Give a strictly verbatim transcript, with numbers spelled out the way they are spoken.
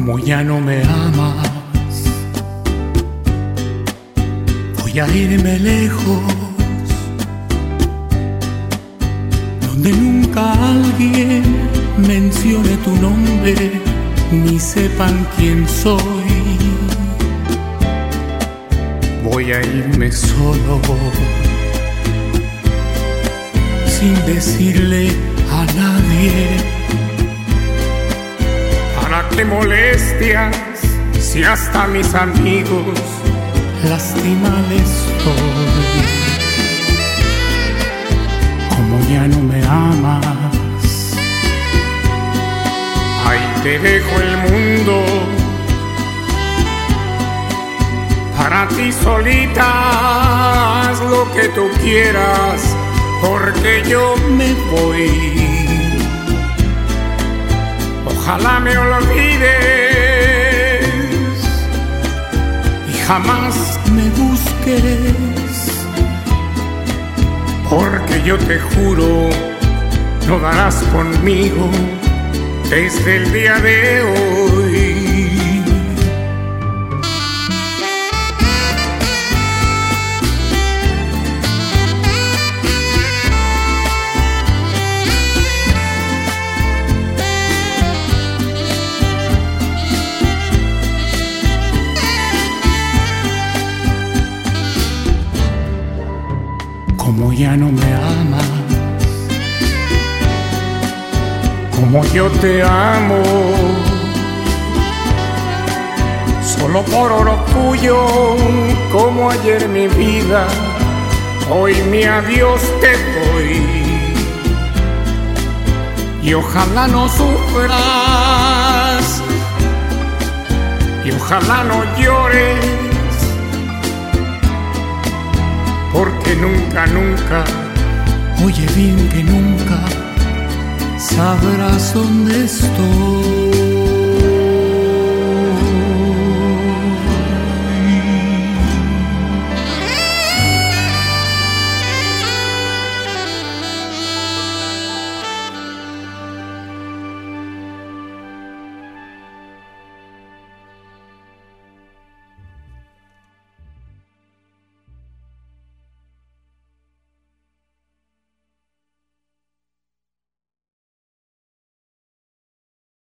Como ya no me amas, voy a irme lejos, donde nunca alguien mencione tu nombre, ni sepan quién soy. Voy a irme solo, sin decirle a nadie. ¿Para qué molestias si hasta mis amigos lastimados estoy? Como ya no me amas, ahí te dejo el mundo, para ti solita haz lo que tú quieras, porque yo me voy. Ojalá me olvides y jamás me busques, porque yo te juro no darás conmigo desde el día de hoy. Como ya no me amas, como yo te amo, solo por orgullo, como ayer mi vida, hoy mi adiós te doy. Y ojalá no sufras, y ojalá no llores, porque nunca, nunca, oye bien que nunca sabrás dónde estoy.